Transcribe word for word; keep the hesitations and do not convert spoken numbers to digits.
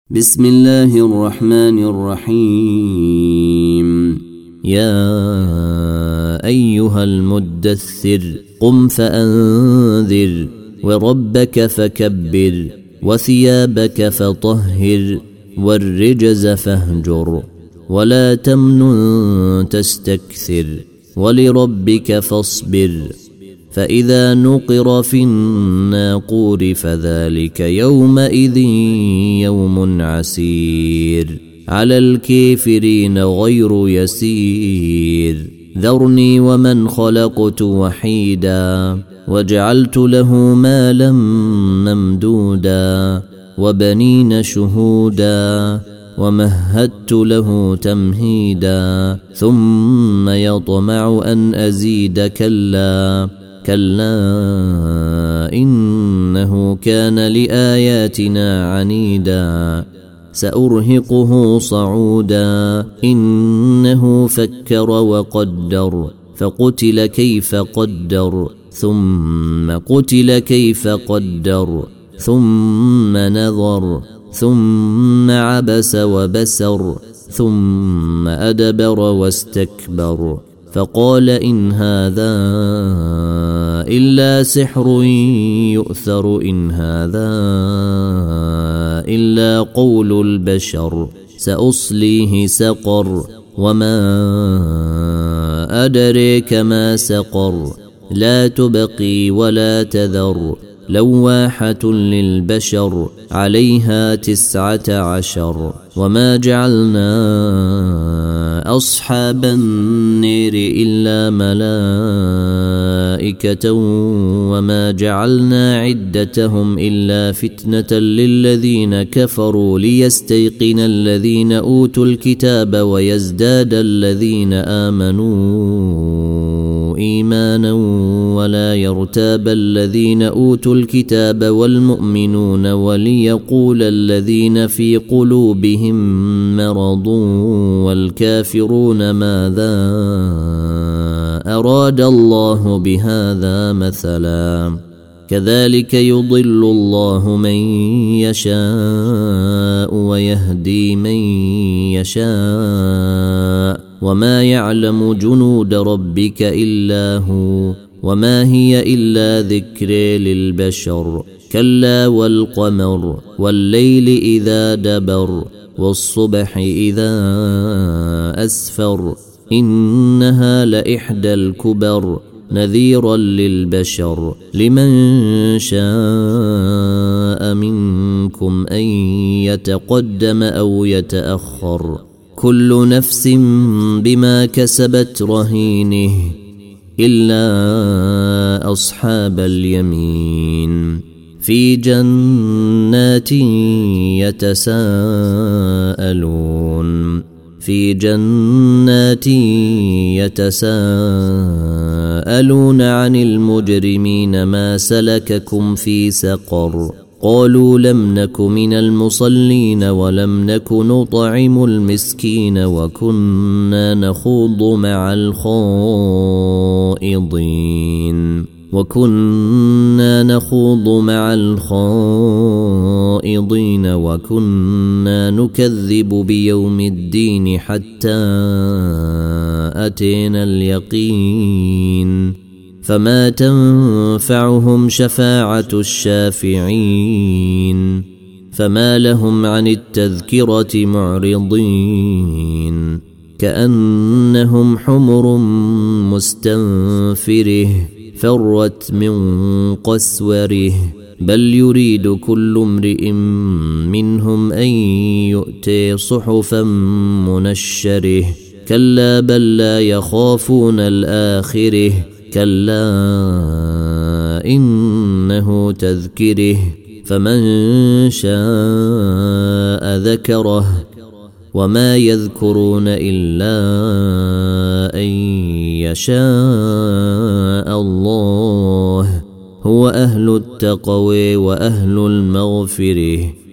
بسم الله الرحمن الرحيم. يا أيها المدثر قم فأنذر وربك فكبر وثيابك فطهر والرجز فاهجر ولا تمنن تستكثر ولربك فاصبر فإذا نقر في الناقور فذلك يومئذ يوم عسير على الكافرين غير يسير. ذرني ومن خلقت وحيدا وجعلت له مالا ممدودا وبنين شهودا ومهدت له تمهيدا ثم يطمع أن أزيد كلا كلا إنه كان لآياتنا عنيدا سأرهقه صعودا إنه فكر وقدر فقتل كيف قدر ثم قتل كيف قدر ثم نظر ثم عبس وبسر ثم أدبر واستكبر فقال إن هذا إلا سحر يؤثر إن هذا إلا قول البشر سأصليه سقر وما أدريك ما سقر لا تبقي ولا تذر لواحة للبشر عليها تسعة عشر. وما جعلنا أصحاب النير إلا ملائكة وما جعلنا عدتهم إلا فتنة للذين كفروا ليستيقن الذين أوتوا الكتاب ويزداد الذين آمنوا إيمانا ولا يرتاب الذين أوتوا الكتاب والمؤمنون وليقول الذين في قلوبهم مرض والكافرون ماذا أراد الله بهذا مثلا كذلك يضل الله من يشاء ويهدي من يشاء وما يعلم جنود ربك إلا هو وما هي إلا ذكر للبشر كلا والقمر والليل إذا دبر والصبح إذا أسفر إنها لإحدى الكبر نذيرا للبشر لمن شاء منكم أن يتقدم أو يتأخر كل نفس بما كسبت رهينه إلا أصحاب اليمين في جنات يتساءلون في جنات يتساءلون عن المجرمين ما سلككم في سقر قالوا لم نك من المصلين ولم نك نطعم المسكين وكنا نخوض مع الخائضين وكنا نخوض مع الخائضين وكنا نكذب بيوم الدين حتى أتينا اليقين فما تنفعهم شفاعة الشافعين فما لهم عن التذكرة معرضين كأنهم حمر مستنفره فرت من قسوره بل يريد كل امرئ منهم أن يؤتي صحفا منشره كلا بل لا يخافون الآخره كلا إنه تذكره فمن شاء ذكره وما يذكرون إلا أن يشاء الله هو أهل التقوى وأهل المغفرة